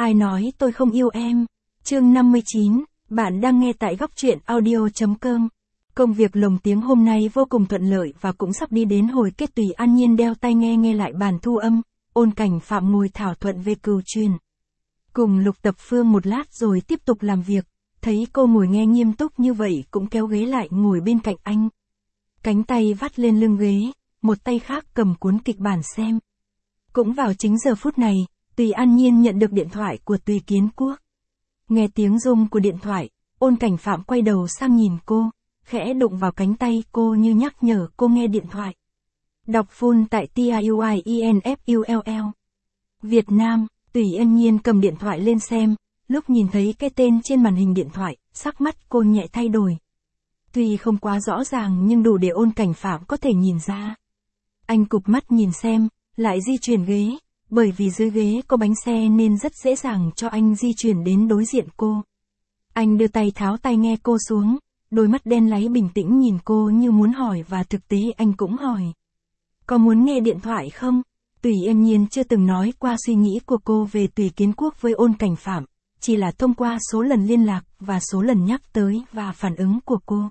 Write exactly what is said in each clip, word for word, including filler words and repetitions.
Ai nói tôi không yêu em? Chương năm mươi chín, bạn đang nghe tại góc truyện audio.com. Công việc lồng tiếng hôm nay vô cùng thuận lợi và cũng sắp đi đến hồi kết. Tùy An Nhiên đeo tai nghe nghe lại bản thu âm, Ôn Cảnh Phạm ngồi thảo thuận về cừu truyền. Cùng Lục Tập Phương một lát rồi tiếp tục làm việc, thấy cô ngồi nghe nghiêm túc như vậy cũng kéo ghế lại ngồi bên cạnh anh. Cánh tay vắt lên lưng ghế, một tay khác cầm cuốn kịch bản xem. Cũng vào chính giờ phút này, Tùy An Nhiên nhận được điện thoại của Tùy Kiến Quốc. Nghe tiếng rung của điện thoại, Ôn Cảnh Phạm quay đầu sang nhìn cô, khẽ đụng vào cánh tay cô như nhắc nhở cô nghe điện thoại. Đọc full tại T I U I E N F U L L. Việt Nam, Tùy An Nhiên cầm điện thoại lên xem, lúc nhìn thấy cái tên trên màn hình điện thoại, sắc mắt cô nhẹ thay đổi. Tuy không quá rõ ràng nhưng đủ để Ôn Cảnh Phạm có thể nhìn ra. Anh cụp mắt nhìn xem, lại di chuyển ghế, bởi vì dưới ghế có bánh xe nên rất dễ dàng cho anh di chuyển đến đối diện cô. Anh đưa tay tháo tai nghe cô xuống, đôi mắt đen láy bình tĩnh nhìn cô như muốn hỏi và thực tế anh cũng hỏi. Có muốn nghe điện thoại không? Tùy An Nhiên chưa từng nói qua suy nghĩ của cô về Tùy Kiến Quốc với Ôn Cảnh Phạm, chỉ là thông qua số lần liên lạc và số lần nhắc tới và phản ứng của cô.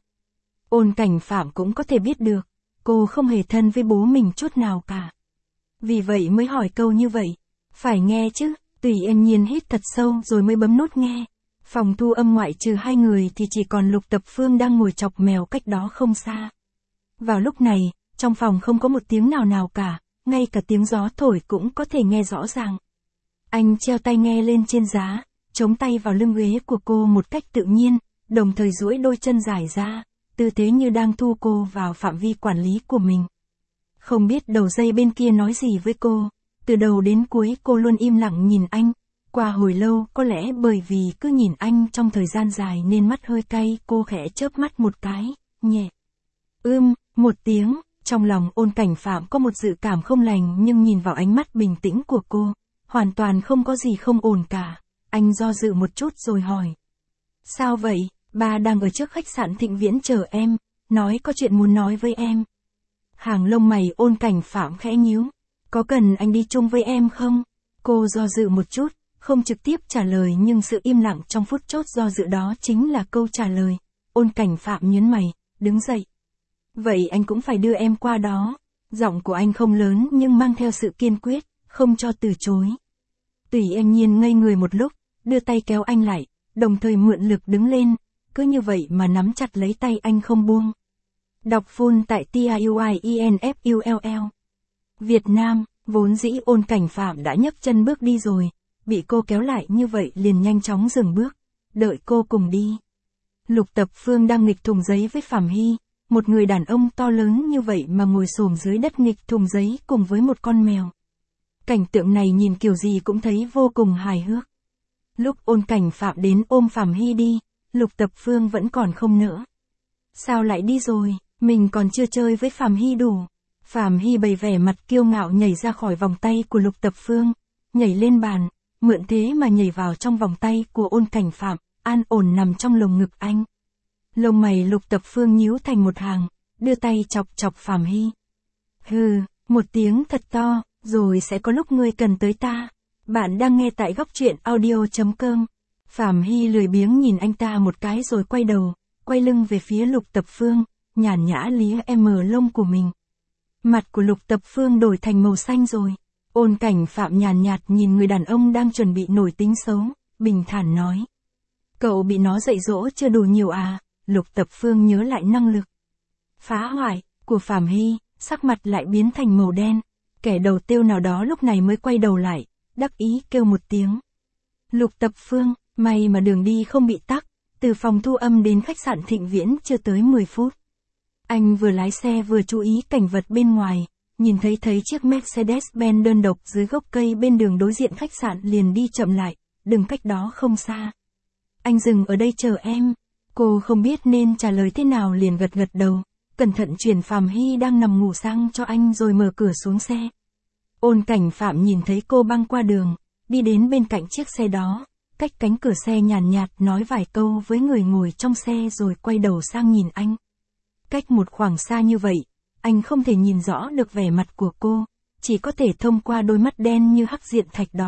Ôn Cảnh Phạm cũng có thể biết được, cô không hề thân với bố mình chút nào cả. Vì vậy mới hỏi câu như vậy. Phải nghe chứ, Tùy An Nhiên hít thật sâu rồi mới bấm nút nghe. Phòng thu âm ngoại trừ hai người thì chỉ còn Lục Tập Phương đang ngồi chọc mèo cách đó không xa. Vào lúc này, trong phòng không có một tiếng nào nào cả, ngay cả tiếng gió thổi cũng có thể nghe rõ ràng. Anh treo tai nghe lên trên giá, chống tay vào lưng ghế của cô một cách tự nhiên, đồng thời duỗi đôi chân dài ra, tư thế như đang thu cô vào phạm vi quản lý của mình. Không biết đầu dây bên kia nói gì với cô, từ đầu đến cuối cô luôn im lặng nhìn anh. Qua hồi lâu có lẽ bởi vì cứ nhìn anh trong thời gian dài nên mắt hơi cay, cô khẽ chớp mắt một cái, nhẹ. Ưm, một tiếng, trong lòng Ôn Cảnh Phạm có một dự cảm không lành nhưng nhìn vào ánh mắt bình tĩnh của cô, hoàn toàn không có gì không ổn cả. Anh do dự một chút rồi hỏi. Sao vậy, ba đang ở trước khách sạn Thịnh Viễn chờ em, nói có chuyện muốn nói với em. Hàng lông mày Ôn Cảnh Phạm khẽ nhíu. Có cần anh đi chung với em không? Cô do dự một chút, không trực tiếp trả lời nhưng sự im lặng trong phút chốt do dự đó chính là câu trả lời. Ôn Cảnh Phạm nhớn mày, đứng dậy. Vậy anh cũng phải đưa em qua đó. Giọng của anh không lớn nhưng mang theo sự kiên quyết, không cho từ chối. Tùy An Nhiên ngây người một lúc, đưa tay kéo anh lại, đồng thời mượn lực đứng lên, cứ như vậy mà nắm chặt lấy tay anh không buông. Đọc full tại T I U I E N F U L L. Việt Nam, vốn dĩ Ôn Cảnh Phạm đã nhấc chân bước đi rồi, bị cô kéo lại như vậy liền nhanh chóng dừng bước, đợi cô cùng đi. Lục Tập Phương đang nghịch thùng giấy với Phạm Hy, một người đàn ông to lớn như vậy mà ngồi xổm dưới đất nghịch thùng giấy cùng với một con mèo. Cảnh tượng này nhìn kiểu gì cũng thấy vô cùng hài hước. Lúc Ôn Cảnh Phạm đến ôm Phạm Hy đi, Lục Tập Phương vẫn còn không nỡ. Sao lại đi rồi, mình còn chưa chơi với Phạm Hy đủ. Phạm Hy bày vẻ mặt kiêu ngạo nhảy ra khỏi vòng tay của Lục Tập Phương, nhảy lên bàn, mượn thế mà nhảy vào trong vòng tay của Ôn Cảnh Phạm, an ổn nằm trong lồng ngực anh. Lông mày Lục Tập Phương nhíu thành một hàng, đưa tay chọc chọc Phạm Hy. Hừ, một tiếng thật to, rồi sẽ có lúc ngươi cần tới ta. Bạn đang nghe tại góc truyện audio.com. Phạm Hy lười biếng nhìn anh ta một cái rồi quay đầu, quay lưng về phía Lục Tập Phương, nhàn nhã lía em lông của mình. Mặt của Lục Tập Phương đổi thành màu xanh rồi. Ôn Cảnh Phạm nhàn nhạt nhìn người đàn ông đang chuẩn bị nổi tính xấu, bình thản nói. Cậu bị nó dạy dỗ chưa đủ nhiều à? Lục Tập Phương nhớ lại năng lực phá hoại của Phạm Hy, sắc mặt lại biến thành màu đen. Kẻ đầu tiêu nào đó lúc này mới quay đầu lại, đắc ý kêu một tiếng. Lục Tập Phương, may mà đường đi không bị tắc, từ phòng thu âm đến khách sạn Thịnh Viễn chưa tới mười phút. Anh vừa lái xe vừa chú ý cảnh vật bên ngoài, nhìn thấy thấy chiếc Mercedes-Benz đơn độc dưới gốc cây bên đường đối diện khách sạn liền đi chậm lại, đừng cách đó không xa. Anh dừng ở đây chờ em. Cô không biết nên trả lời thế nào liền gật gật đầu, cẩn thận chuyển Phạm Hy đang nằm ngủ sang cho anh rồi mở cửa xuống xe. Ôn Cảnh Phạm nhìn thấy cô băng qua đường, đi đến bên cạnh chiếc xe đó, cách cánh cửa xe nhàn nhạt nói vài câu với người ngồi trong xe rồi quay đầu sang nhìn anh. Cách một khoảng xa như vậy, anh không thể nhìn rõ được vẻ mặt của cô, chỉ có thể thông qua đôi mắt đen như hắc diện thạch đó,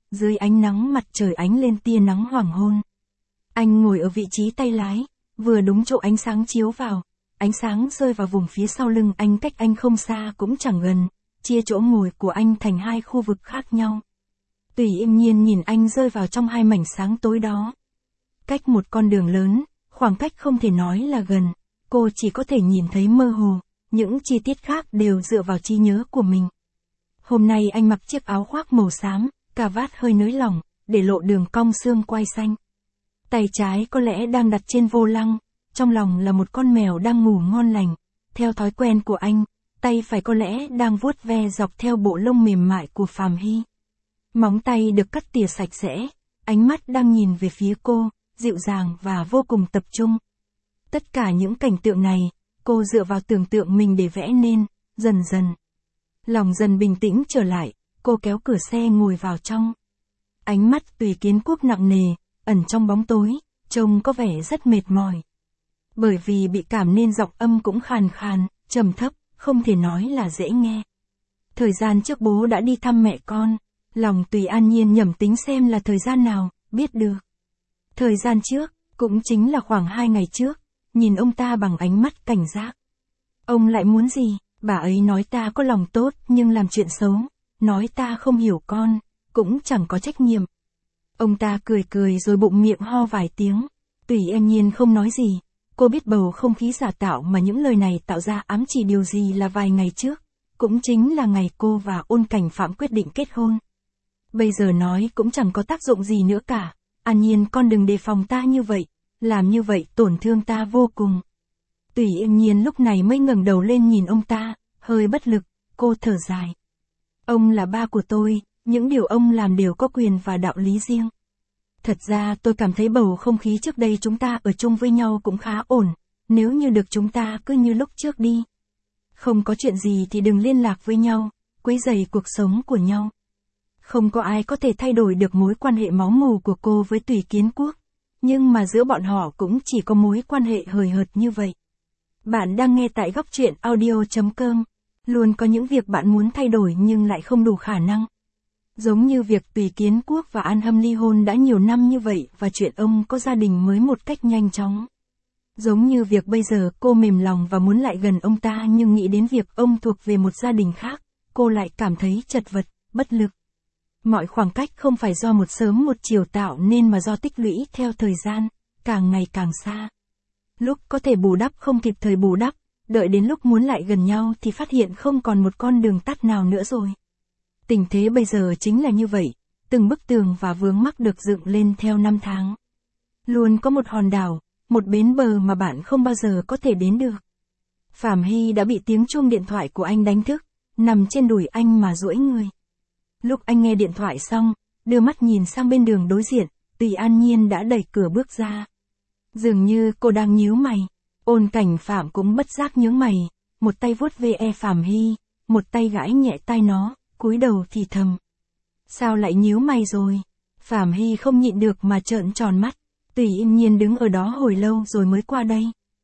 dưới ánh nắng mặt trời ánh lên tia nắng hoàng hôn. Anh ngồi ở vị trí tay lái, vừa đúng chỗ ánh sáng chiếu vào, ánh sáng rơi vào vùng phía sau lưng anh, cách anh không xa cũng chẳng gần, chia chỗ ngồi của anh thành hai khu vực khác nhau. Tùy im nhiên nhìn anh rơi vào trong hai mảnh sáng tối đó. Cách một con đường lớn, khoảng cách không thể nói là gần, cô chỉ có thể nhìn thấy mơ hồ, những chi tiết khác đều dựa vào trí nhớ của mình. Hôm nay anh mặc chiếc áo khoác màu xám, cà vạt hơi nới lỏng, để lộ đường cong xương quai xanh. Tay trái có lẽ đang đặt trên vô lăng, trong lòng là một con mèo đang ngủ ngon lành. Theo thói quen của anh, tay phải có lẽ đang vuốt ve dọc theo bộ lông mềm mại của Phàm Hy. Móng tay được cắt tỉa sạch sẽ, ánh mắt đang nhìn về phía cô, dịu dàng và vô cùng tập trung. Tất cả những cảnh tượng này, cô dựa vào tưởng tượng mình để vẽ nên, dần dần. Lòng dần bình tĩnh trở lại, cô kéo cửa xe ngồi vào trong. Ánh mắt Tùy Kiến Quốc nặng nề, ẩn trong bóng tối, trông có vẻ rất mệt mỏi. Bởi vì bị cảm nên giọng âm cũng khàn khàn, trầm thấp, không thể nói là dễ nghe. Thời gian trước bố đã đi thăm mẹ con, lòng Tùy an nhiên nhẩm tính xem là thời gian nào, biết được. Thời gian trước, cũng chính là khoảng hai ngày trước, nhìn ông ta bằng ánh mắt cảnh giác. Ông lại muốn gì? Bà ấy nói ta có lòng tốt nhưng làm chuyện xấu, nói ta không hiểu con, cũng chẳng có trách nhiệm. Ông ta cười cười rồi bụng miệng ho vài tiếng. Tùy em nhiên không nói gì, cô biết bầu không khí giả tạo mà những lời này tạo ra ám chỉ điều gì là vài ngày trước, cũng chính là ngày cô và Ôn Cảnh Phạm quyết định kết hôn. Bây giờ nói cũng chẳng có tác dụng gì nữa cả, An Nhiên con đừng đề phòng ta như vậy, làm như vậy tổn thương ta vô cùng. Tùy im nhiên lúc này mới ngẩng đầu lên nhìn ông ta, hơi bất lực, cô thở dài. Ông là ba của tôi, những điều ông làm đều có quyền và đạo lý riêng. Thật ra tôi cảm thấy bầu không khí trước đây chúng ta ở chung với nhau cũng khá ổn, nếu như được chúng ta cứ như lúc trước đi. Không có chuyện gì thì đừng liên lạc với nhau, quấy rầy cuộc sống của nhau. Không có ai có thể thay đổi được mối quan hệ máu mủ của cô với Tùy Kiến Quốc, nhưng mà giữa bọn họ cũng chỉ có mối quan hệ hời hợt như vậy. Bạn đang nghe tại góc truyện audio chấm com. Luôn có những việc bạn muốn thay đổi nhưng lại không đủ khả năng. Giống như việc Tùy Kiến Quốc và An Hâm ly hôn đã nhiều năm như vậy và chuyện ông có gia đình mới một cách nhanh chóng. Giống như việc bây giờ cô mềm lòng và muốn lại gần ông ta nhưng nghĩ đến việc ông thuộc về một gia đình khác, cô lại cảm thấy chật vật, bất lực. Mọi khoảng cách không phải do một sớm một chiều tạo nên mà do tích lũy theo thời gian, càng ngày càng xa. Lúc có thể bù đắp không kịp thời bù đắp, đợi đến lúc muốn lại gần nhau thì phát hiện không còn một con đường tắt nào nữa rồi. Tình thế bây giờ chính là như vậy, từng bức tường và vướng mắc được dựng lên theo năm tháng. Luôn có một hòn đảo, một bến bờ mà bạn không bao giờ có thể đến được. Phàm Hy đã bị tiếng chuông điện thoại của anh đánh thức, nằm trên đùi anh mà duỗi người. Lúc anh nghe điện thoại xong, đưa mắt nhìn sang bên đường đối diện, Tùy An Nhiên đã đẩy cửa bước ra. Dường như cô đang nhíu mày, Ôn Cảnh Phạm cũng bất giác nhướng mày, một tay vuốt ve Phàm Hy, một tay gãi nhẹ tai nó, cúi đầu thì thầm. Sao lại nhíu mày rồi? Phàm Hy không nhịn được mà trợn tròn mắt, Tùy Im Nhiên đứng ở đó hồi lâu rồi mới qua đây.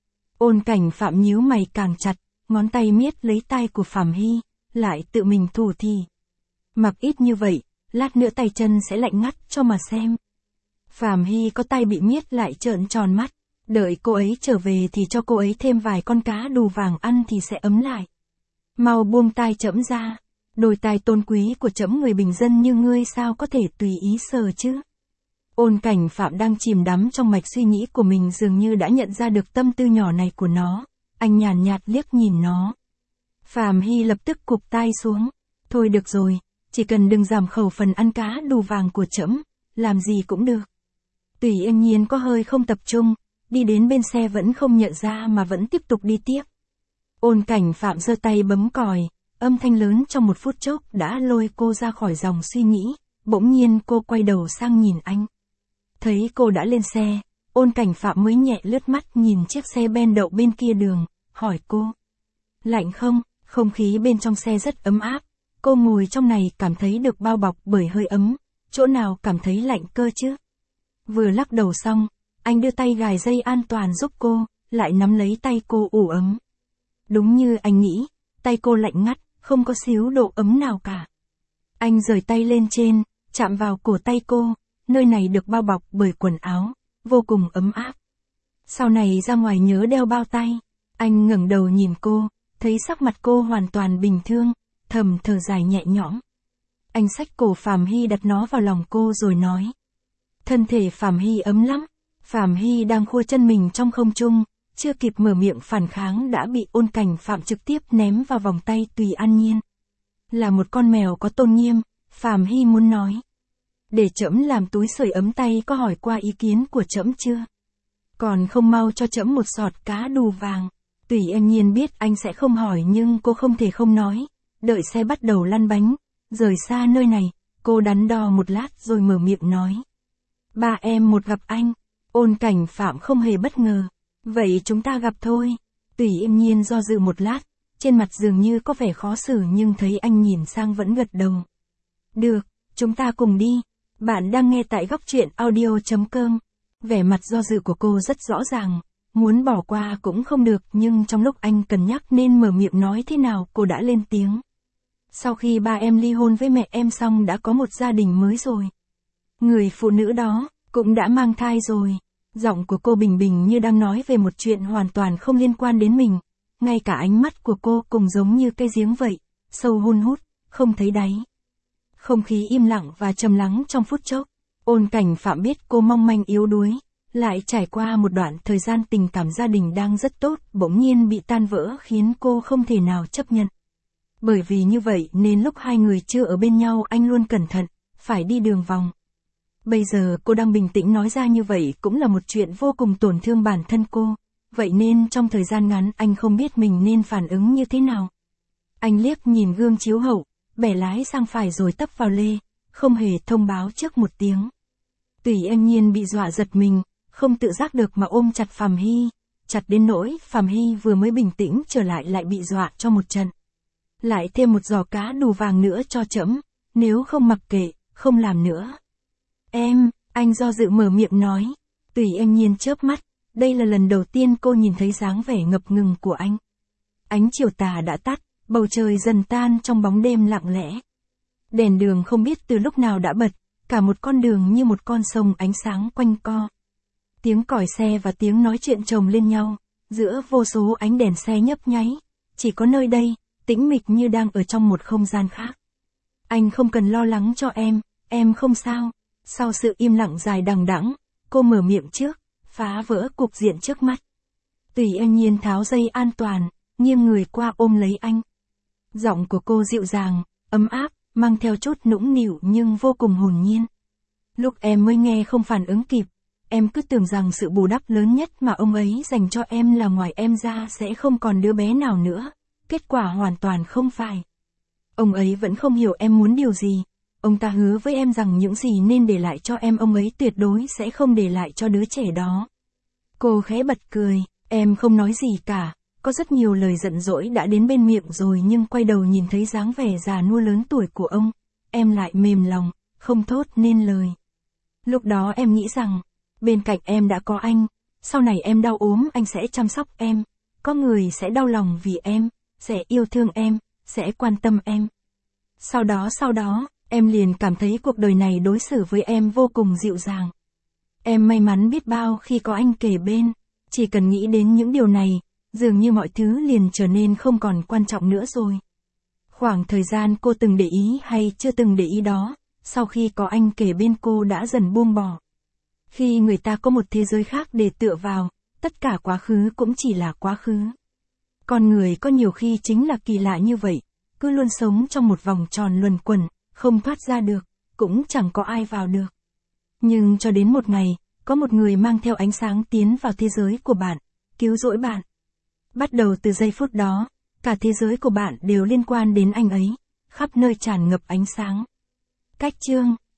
Ôn Cảnh Phạm nhíu mày càng chặt, ngón tay miết lấy tay của Phàm Hy, lại tự mình thủ thì. Mặc ít như vậy, lát nữa tay chân sẽ lạnh ngắt cho mà xem. Phàm Hy có tay bị miết lại trợn tròn mắt, đợi cô ấy trở về thì cho cô ấy thêm vài con cá đù vàng ăn thì sẽ ấm lại. Mau buông tai trẫm ra, đôi tai tôn quý của trẫm người bình dân như ngươi sao có thể tùy ý sờ chứ. Ôn Cảnh Phạm đang chìm đắm trong mạch suy nghĩ của mình dường như đã nhận ra được tâm tư nhỏ này của nó, anh nhàn nhạt liếc nhìn nó. Phàm Hy lập tức cụp tai xuống, thôi được rồi, chỉ cần đừng giảm khẩu phần ăn cá đù vàng của trẫm, làm gì cũng được. Tùy Yên Nhiên có hơi không tập trung, đi đến bên xe vẫn không nhận ra mà vẫn tiếp tục đi tiếp. Ôn Cảnh Phạm giơ tay bấm còi, âm thanh lớn trong một phút chốc đã lôi cô ra khỏi dòng suy nghĩ, bỗng nhiên cô quay đầu sang nhìn anh. Thấy cô đã lên xe, Ôn Cảnh Phạm mới nhẹ lướt mắt nhìn chiếc xe ben đậu bên kia đường, hỏi cô. Lạnh không? Không khí bên trong xe rất ấm áp, cô ngồi trong này cảm thấy được bao bọc bởi hơi ấm, chỗ nào cảm thấy lạnh cơ chứ? Vừa lắc đầu xong, anh đưa tay gài dây an toàn giúp cô, lại nắm lấy tay cô ủ ấm. Đúng như anh nghĩ, tay cô lạnh ngắt, không có xíu độ ấm nào cả. Anh rời tay lên trên, chạm vào cổ tay cô, nơi này được bao bọc bởi quần áo, vô cùng ấm áp. Sau này ra ngoài nhớ đeo bao tay. Anh ngẩng đầu nhìn cô, thấy sắc mặt cô hoàn toàn bình thường, thầm thở dài nhẹ nhõm. Anh xách cổ Phạm Hy đặt nó vào lòng cô rồi nói. Thân thể Phạm Hy ấm lắm. Phạm Hy đang khua chân mình trong không trung, chưa kịp mở miệng phản kháng đã bị Ôn Cảnh Phạm trực tiếp ném vào vòng tay Tùy An Nhiên. Là một con mèo có tôn nghiêm, Phạm Hy muốn nói. Để trẫm làm túi sưởi ấm tay, có hỏi qua ý kiến của trẫm chưa? Còn không mau cho trẫm một sọt cá đù vàng. Tùy An Nhiên biết anh sẽ không hỏi nhưng cô không thể không nói. Đợi xe bắt đầu lăn bánh, rời xa nơi này, cô đắn đo một lát rồi mở miệng nói. Ba em một gặp anh. Ôn Cảnh Phạm không hề bất ngờ. Vậy chúng ta gặp thôi. Tùy An Nhiên do dự một lát, trên mặt dường như có vẻ khó xử nhưng thấy anh nhìn sang vẫn gật đầu. Được, chúng ta cùng đi. Bạn đang nghe tại góc truyện audio chấm com. Vẻ mặt do dự của cô rất rõ ràng, muốn bỏ qua cũng không được nhưng trong lúc anh cân nhắc nên mở miệng nói thế nào cô đã lên tiếng. Sau khi ba em ly hôn với mẹ em xong đã có một gia đình mới rồi. Người phụ nữ đó cũng đã mang thai rồi. Giọng của cô bình bình như đang nói về một chuyện hoàn toàn không liên quan đến mình. Ngay cả ánh mắt của cô cũng giống như cây giếng vậy, sâu hun hút, không thấy đáy. Không khí im lặng và trầm lắng trong phút chốc. Ôn Cảnh Phạm biết cô mong manh yếu đuối, lại trải qua một đoạn thời gian tình cảm gia đình đang rất tốt, bỗng nhiên bị tan vỡ khiến cô không thể nào chấp nhận. Bởi vì như vậy nên lúc hai người chưa ở bên nhau anh luôn cẩn thận, phải đi đường vòng. Bây giờ cô đang bình tĩnh nói ra như vậy cũng là một chuyện vô cùng tổn thương bản thân cô. Vậy nên trong thời gian ngắn anh không biết mình nên phản ứng như thế nào. Anh liếc nhìn gương chiếu hậu, bẻ lái sang phải rồi tấp vào lê, không hề thông báo trước một tiếng. Tùy An Nhiên bị dọa giật mình, không tự giác được mà ôm chặt Phạm Hy, chặt đến nỗi Phạm Hy vừa mới bình tĩnh trở lại lại bị dọa cho một trận. Lại thêm một giò cá đù vàng nữa cho trẫm, nếu không mặc kệ, không làm nữa. Em, anh do dự mở miệng nói. Tùy An Nhiên chớp mắt, đây là lần đầu tiên cô nhìn thấy dáng vẻ ngập ngừng của anh. Ánh chiều tà đã tắt, bầu trời dần tan trong bóng đêm lặng lẽ. Đèn đường không biết từ lúc nào đã bật, cả một con đường như một con sông ánh sáng quanh co. Tiếng còi xe và tiếng nói chuyện chồng lên nhau, giữa vô số ánh đèn xe nhấp nháy, chỉ có nơi đây, tĩnh mịch như đang ở trong một không gian khác. Anh không cần lo lắng cho em, em không sao. Sau sự im lặng dài đằng đẵng, cô mở miệng trước, phá vỡ cục diện trước mắt. Tùy An Nhiên tháo dây an toàn, nghiêng người qua ôm lấy anh. Giọng của cô dịu dàng, ấm áp, mang theo chút nũng nịu nhưng vô cùng hồn nhiên. Lúc em mới nghe không phản ứng kịp, em cứ tưởng rằng sự bù đắp lớn nhất mà ông ấy dành cho em là ngoài em ra sẽ không còn đứa bé nào nữa. Kết quả hoàn toàn không phải. Ông ấy vẫn không hiểu em muốn điều gì. Ông ta hứa với em rằng những gì nên để lại cho em ông ấy tuyệt đối sẽ không để lại cho đứa trẻ đó. Cô khẽ bật cười, em không nói gì cả, có rất nhiều lời giận dỗi đã đến bên miệng rồi nhưng quay đầu nhìn thấy dáng vẻ già nua lớn tuổi của ông, em lại mềm lòng, không thốt nên lời. Lúc đó em nghĩ rằng, bên cạnh em đã có anh, sau này em đau ốm anh sẽ chăm sóc em, có người sẽ đau lòng vì em, sẽ yêu thương em, sẽ quan tâm em. Sau đó sau đó, em liền cảm thấy cuộc đời này đối xử với em vô cùng dịu dàng. Em may mắn biết bao khi có anh kề bên, chỉ cần nghĩ đến những điều này, dường như mọi thứ liền trở nên không còn quan trọng nữa rồi. Khoảng thời gian cô từng để ý hay chưa từng để ý đó, sau khi có anh kề bên cô đã dần buông bỏ. Khi người ta có một thế giới khác để tựa vào, tất cả quá khứ cũng chỉ là quá khứ. Con người có nhiều khi chính là kỳ lạ như vậy, cứ luôn sống trong một vòng tròn luẩn quẩn, không thoát ra được, cũng chẳng có ai vào được. Nhưng cho đến một ngày, có một người mang theo ánh sáng tiến vào thế giới của bạn, cứu rỗi bạn. Bắt đầu từ giây phút đó, cả thế giới của bạn đều liên quan đến anh ấy, khắp nơi tràn ngập ánh sáng. Cách chương